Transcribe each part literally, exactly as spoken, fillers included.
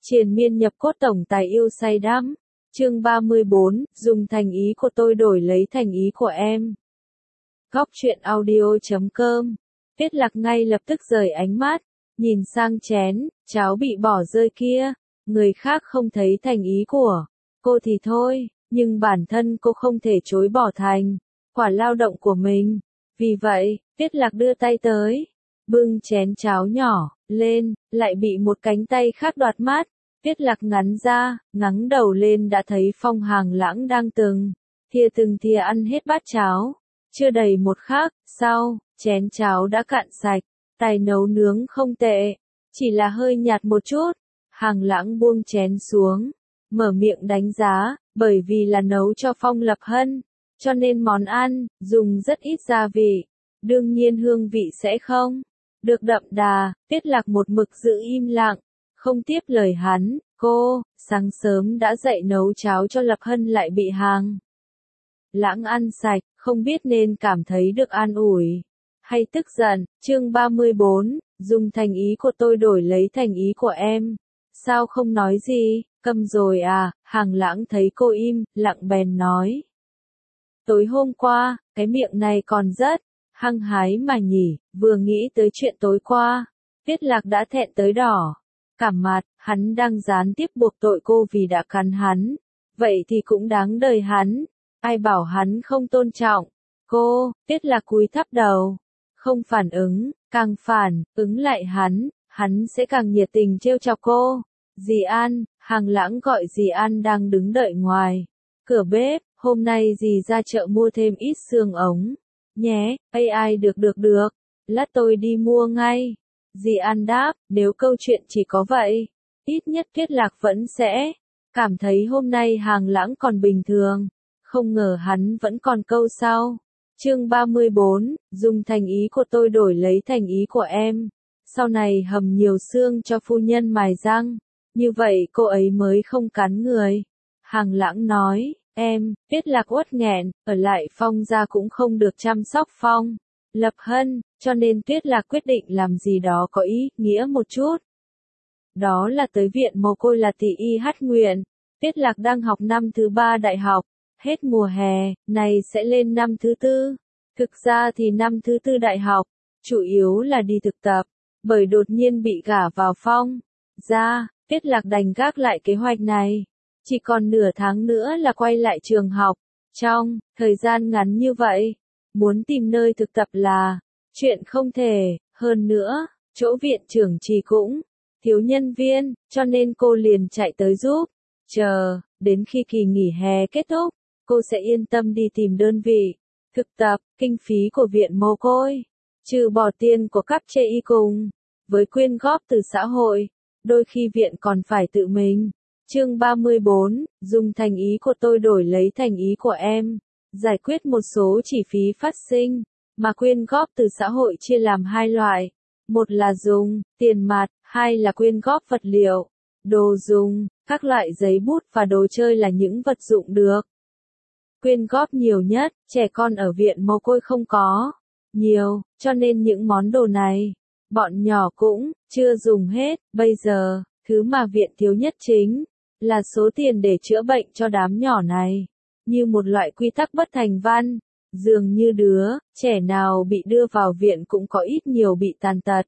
Triền miên nhập cốt tổng tài yêu say đắm. Chương ba mươi bốn, dùng thành ý của tôi đổi lấy thành ý của em. Góc truyện audio chấm com. Tiết Lạc ngay lập tức rời ánh mắt, nhìn sang chén cháo bị bỏ rơi kia. Người khác không thấy thành ý của cô thì thôi, nhưng bản thân cô không thể chối bỏ thành quả lao động của mình. Vì vậy, Tiết Lạc đưa tay tới, bưng chén cháo nhỏ lên, lại bị một cánh tay khác đoạt mất. Tiết Lạc ngắn ra, ngẩng đầu lên đã thấy Phong Hàng Lãng đang từng thìa từng thìa ăn hết bát cháo. Chưa đầy một khắc sau, chén cháo đã cạn sạch. Tài nấu nướng không tệ, chỉ là hơi nhạt một chút. Hàng Lãng buông chén xuống, mở miệng đánh giá, bởi vì là nấu cho Phong Lập Hân, cho nên món ăn dùng rất ít gia vị, đương nhiên hương vị sẽ không được đậm đà. Tiết Lạc một mực giữ im lặng, không tiếp lời hắn. Cô sáng sớm đã dậy nấu cháo cho Lập Hân lại bị Hàng Lãng ăn sạch, không biết nên cảm thấy được an ủi hay tức giận. Chương ba mươi bốn, dùng thành ý của tôi đổi lấy thành ý của em. Sao không nói gì, câm rồi à? Hàng Lãng thấy cô im lặng bèn nói. Tối hôm qua, cái miệng này còn rất hăng hái mà nhỉ. Vừa nghĩ tới chuyện tối qua, Tiết Lạc đã thẹn tới đỏ cả mặt. Hắn đang gián tiếp buộc tội cô vì đã cắn hắn, vậy thì cũng đáng đời hắn. Ai bảo hắn không tôn trọng cô? Tiết Lạc cúi thấp đầu, không phản ứng, càng phản ứng lại hắn, hắn sẽ càng nhiệt tình trêu chọc cô. Dì An, Hàng Lãng gọi dì An đang đứng đợi ngoài cửa bếp. Hôm nay dì ra chợ mua thêm ít xương ống nhé. Ây ai được được được, lát tôi đi mua ngay. Dì An đáp. Nếu câu chuyện chỉ có vậy, ít nhất Tiết Lạc vẫn sẽ cảm thấy hôm nay Hàng Lãng còn bình thường. Không ngờ hắn vẫn còn câu sau. Chương ba mươi bốn, dùng thành ý của tôi đổi lấy thành ý của em. Sau này hầm nhiều xương cho phu nhân mài răng, như vậy cô ấy mới không cắn người. Hàng Lãng nói. Em, Tiết Lạc uất nghẹn, ở lại Phong gia cũng không được chăm sóc Phong Lập Hân, cho nên Tiết Lạc quyết định làm gì đó có ý nghĩa một chút. Đó là tới viện mồ côi là tỷ y hát nguyện. Tiết Lạc đang học năm thứ ba đại học, hết mùa hè này sẽ lên năm thứ tư. Thực ra thì năm thứ tư đại học, chủ yếu là đi thực tập, bởi đột nhiên bị gả vào Phong gia, Tiết Lạc đành gác lại kế hoạch này. Chỉ còn nửa tháng nữa là quay lại trường học. Trong thời gian ngắn như vậy, muốn tìm nơi thực tập là chuyện không thể. Hơn nữa, chỗ viện trưởng trì cũng thiếu nhân viên, cho nên cô liền chạy tới giúp. Chờ đến khi kỳ nghỉ hè kết thúc, cô sẽ yên tâm đi tìm đơn vị thực tập. Kinh phí của viện mồ côi, trừ bỏ tiền của cấp chê y cùng với quyên góp từ xã hội, đôi khi viện còn phải tự mình. Chương ba mươi bốn, dùng thành ý của tôi đổi lấy thành ý của em. Giải quyết một số chi phí phát sinh mà quyên góp từ xã hội chia làm hai loại. Một là dùng tiền mặt, hai là quyên góp vật liệu, đồ dùng, các loại giấy bút và đồ chơi là những vật dụng được quyên góp nhiều nhất. Trẻ con ở viện mồ côi không có nhiều, cho nên những món đồ này bọn nhỏ cũng chưa dùng hết. Bây giờ, thứ mà viện thiếu nhất chính là số tiền để chữa bệnh cho đám nhỏ này. Như một loại quy tắc bất thành văn, dường như đứa trẻ nào bị đưa vào viện cũng có ít nhiều bị tàn tật.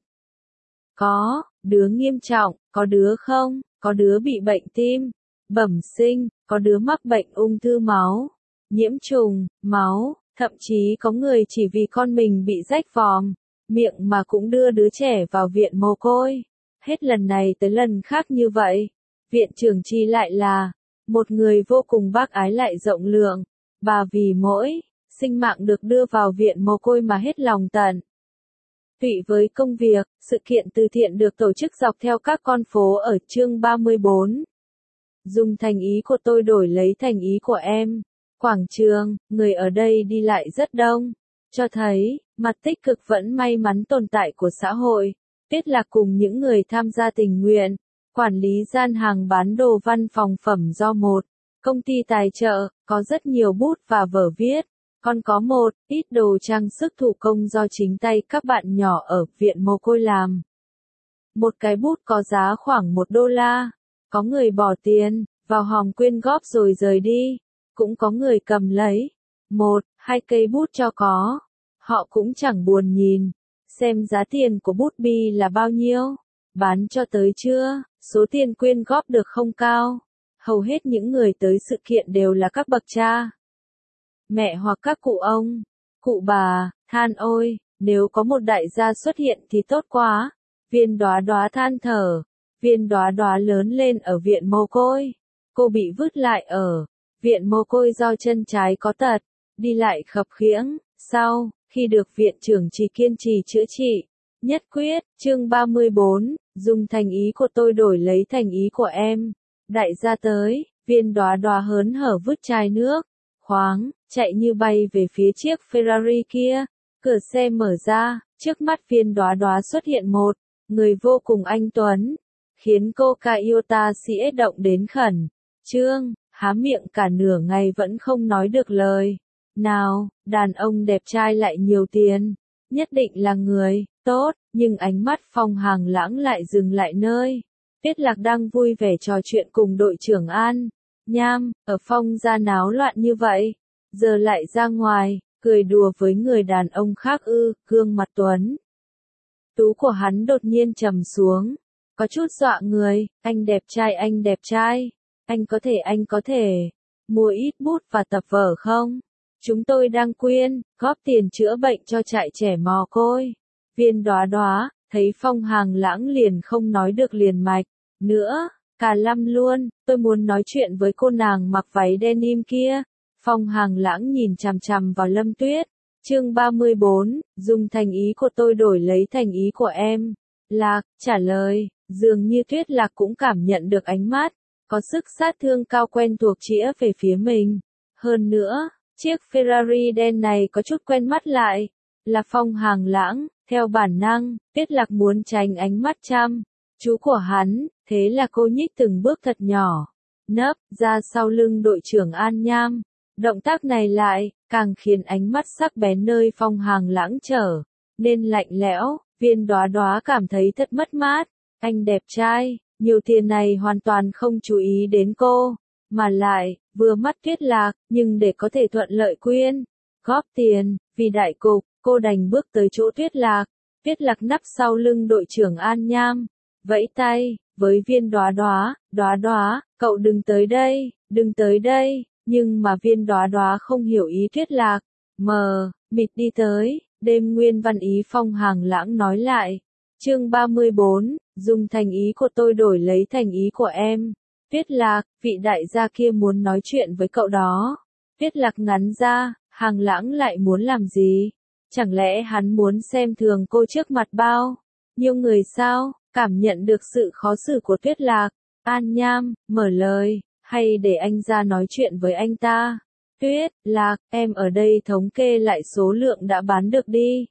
Có đứa nghiêm trọng, có đứa không, có đứa bị bệnh tim bẩm sinh, có đứa mắc bệnh ung thư máu, nhiễm trùng máu, thậm chí có người chỉ vì con mình bị rách vòm miệng mà cũng đưa đứa trẻ vào viện mồ côi. Hết lần này tới lần khác như vậy, viện trưởng Chi lại là một người vô cùng bác ái lại rộng lượng. Bà vì mỗi sinh mạng được đưa vào viện mồ côi mà hết lòng tận tụy với công việc. Sự kiện từ thiện được tổ chức dọc theo các con phố ở chương ba mươi bốn. Dùng thành ý của tôi đổi lấy thành ý của em. Quảng trường, người ở đây đi lại rất đông, cho thấy mặt tích cực vẫn may mắn tồn tại của xã hội. Tiết Lạc cùng những người tham gia tình nguyện quản lý gian hàng bán đồ văn phòng phẩm do một công ty tài trợ, có rất nhiều bút và vở viết, còn có một ít đồ trang sức thủ công do chính tay các bạn nhỏ ở viện mồ côi làm. Một cái bút có giá khoảng một đô la, Có người bỏ tiền vào hòm quyên góp rồi rời đi, cũng có người cầm lấy một, hai cây bút cho có. Họ cũng chẳng buồn nhìn xem giá tiền của bút bi là bao nhiêu, bán cho tới chưa, số tiền quyên góp được không cao. Hầu hết những người tới sự kiện đều là các bậc cha mẹ hoặc các cụ ông, cụ bà, than ôi, nếu có một đại gia xuất hiện thì tốt quá. Viên Đóa Đóa than thở. Viên Đóa Đóa lớn lên ở viện mồ côi. Cô bị vứt lại ở viện mồ côi do chân trái có tật, đi lại khập khiễng. Sau khi được viện trưởng chỉ kiên trì chữa trị, nhất quyết, chương ba mươi bốn, dùng thành ý của tôi đổi lấy thành ý của em. Đại gia tới, Viên Đóa Đóa hớn hở vứt chai nước khoáng, chạy như bay về phía chiếc Ferrari kia. Cửa xe mở ra, trước mắt Viên Đóa Đóa xuất hiện một người vô cùng anh tuấn, khiến cô Kayota sĩ động đến khẩn trương, há miệng cả nửa ngày vẫn không nói được lời nào. Đàn ông đẹp trai lại nhiều tiền, nhất định là người tốt, nhưng ánh mắt Phong Hàng Lãng lại dừng lại nơi Tuyết Lạc đang vui vẻ trò chuyện cùng đội trưởng An Nham, ở Phong gia náo loạn như vậy, giờ lại ra ngoài cười đùa với người đàn ông khác ư? Gương mặt tuấn tú của hắn đột nhiên trầm xuống, có chút dọa người. Anh đẹp trai, anh đẹp trai, anh có thể anh có thể mua ít bút và tập vở không? Chúng tôi đang quyên góp tiền chữa bệnh cho trại trẻ mồ côi. Viên Đóa Đóa thấy Phong Hàng Lãng liền không nói được liền mạch nữa, cả lâm luôn. Tôi muốn nói chuyện với cô nàng mặc váy denim kia. Phong Hàng Lãng nhìn chằm chằm vào Lâm Tuyết. Chương ba mươi bốn, dùng thành ý của tôi đổi lấy thành ý của em. Lạc trả lời, dường như Tuyết Lạc cũng cảm nhận được ánh mắt có sức sát thương cao quen thuộc chĩa về phía mình. Hơn nữa, chiếc Ferrari đen này có chút quen mắt lại, là Phong Hàng Lãng. Theo bản năng, Tuyết Lạc muốn tránh ánh mắt chăm chú của hắn, thế là cô nhích từng bước thật nhỏ, nấp ra sau lưng đội trưởng An Nham. Động tác này lại càng khiến ánh mắt sắc bén nơi Phong Hàng Lãng trở nên lạnh lẽo. Viên Đóa Đóa cảm thấy thật mất mát. Anh đẹp trai, nhiều tiền này hoàn toàn không chú ý đến cô, mà lại vừa mắt Tuyết Lạc, nhưng để có thể thuận lợi quyên góp tiền vì đại cục, cô đành bước tới chỗ Tuyết Lạc. Tuyết Lạc nấp sau lưng đội trưởng An Nham, vẫy tay với Viên Đóa Đóa. Đóa Đóa, cậu đừng tới đây, đừng tới đây. Nhưng mà Viên Đóa Đóa không hiểu ý Tuyết Lạc, mờ mịt đi tới. Đêm nguyên văn ý Phong Hàng Lãng nói lại. Chương ba mươi bốn, dùng thành ý của tôi đổi lấy thành ý của em. Tuyết Lạc, vị đại gia kia muốn nói chuyện với cậu đó. Tuyết Lạc ngắn ra, Hàng Lãng lại muốn làm gì? Chẳng lẽ hắn muốn xem thường cô trước mặt bao nhiêu người sao? Cảm nhận được sự khó xử của Tuyết Lạc, An Nham mở lời, hay để anh ra nói chuyện với anh ta? Tuyết Lạc, em ở đây thống kê lại số lượng đã bán được đi.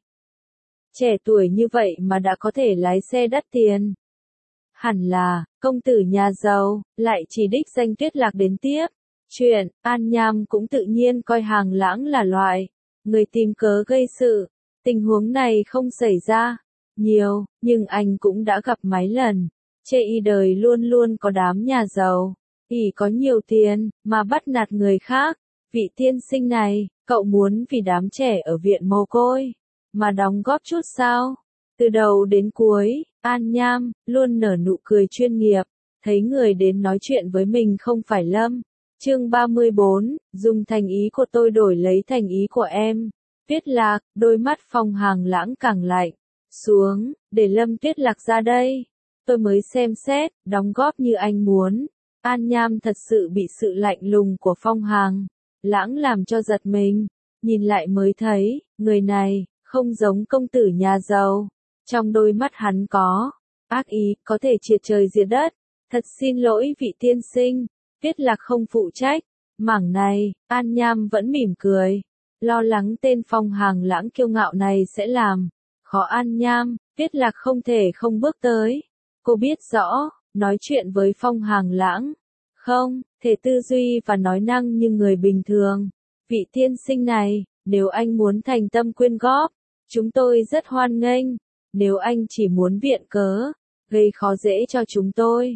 Trẻ tuổi như vậy mà đã có thể lái xe đắt tiền. Hẳn là công tử nhà giàu, lại chỉ đích danh Tuyết Lạc đến tiếp chuyện. An Nham cũng tự nhiên coi Hàng Lãng là loại người tìm cớ gây sự. Tình huống này không xảy ra nhiều, nhưng anh cũng đã gặp mấy lần. Chê y đời luôn luôn có đám nhà giàu, ỷ có nhiều tiền, mà bắt nạt người khác. Vị tiên sinh này, cậu muốn vì đám trẻ ở viện mồ côi mà đóng góp chút sao? Từ đầu đến cuối, An Nham luôn nở nụ cười chuyên nghiệp, thấy người đến nói chuyện với mình không phải Lâm. Chương ba mươi bốn, dùng thành ý của tôi đổi lấy thành ý của em. Tuyết Lạc, đôi mắt Phong Hàng Lãng càng lạnh xuống, để Lâm Tuyết Lạc ra đây, tôi mới xem xét, đóng góp như anh muốn. An Nham thật sự bị sự lạnh lùng của Phong Hàng Lãng làm cho giật mình, nhìn lại mới thấy, người này không giống công tử nhà giàu. Trong đôi mắt hắn có ác ý, có thể triệt trời diệt đất. Thật xin lỗi vị tiên sinh, Tuyết Lạc không phụ trách mảng này. An Nham vẫn mỉm cười, lo lắng tên Phong Hàng Lãng kiêu ngạo này sẽ làm khó An Nham. Tuyết Lạc không thể không bước tới. Cô biết rõ, nói chuyện với Phong Hàng Lãng không thể tư duy và nói năng như người bình thường. Vị tiên sinh này, nếu anh muốn thành tâm quyên góp, chúng tôi rất hoan nghênh. Nếu anh chỉ muốn viện cớ gây khó dễ cho chúng tôi,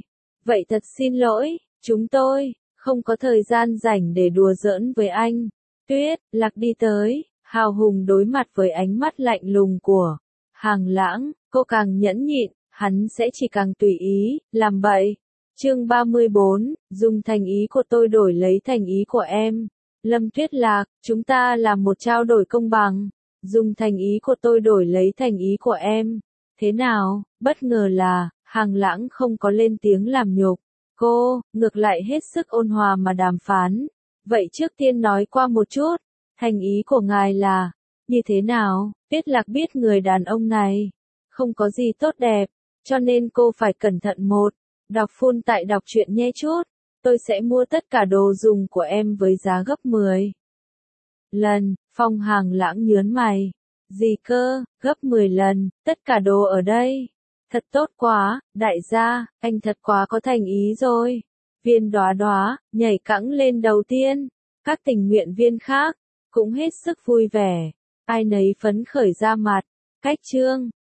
Vậy thật xin lỗi, chúng tôi không có thời gian rảnh để đùa giỡn với anh. Tuyết Lạc đi tới, hào hùng đối mặt với ánh mắt lạnh lùng của Hàng Lãng, cô càng nhẫn nhịn, hắn sẽ chỉ càng tùy ý, làm bậy. Chương ba mươi bốn, dùng thành ý của tôi đổi lấy thành ý của em. Lâm Tuyết Lạc, chúng ta làm một trao đổi công bằng. Dùng thành ý của tôi đổi lấy thành ý của em. Thế nào? Bất ngờ là, Hàng Lãng không có lên tiếng làm nhục. Cô, ngược lại hết sức ôn hòa mà đàm phán. Vậy trước tiên nói qua một chút, thành ý của ngài là, như thế nào? Tuyết Lạc biết người đàn ông này không có gì tốt đẹp, cho nên cô phải cẩn thận một. Đọc phun tại đọc truyện nhé chút. Tôi sẽ mua tất cả đồ dùng của em với giá gấp mười lần. Phong Hàng Lãng nhớn mày. Gì cơ, gấp mười lần, tất cả đồ ở đây. Thật tốt quá, đại gia, anh thật quá có thành ý rồi. Viên Đóa Đóa nhảy cẫng lên đầu tiên. Các tình nguyện viên khác cũng hết sức vui vẻ. Ai nấy phấn khởi ra mặt. Cách chương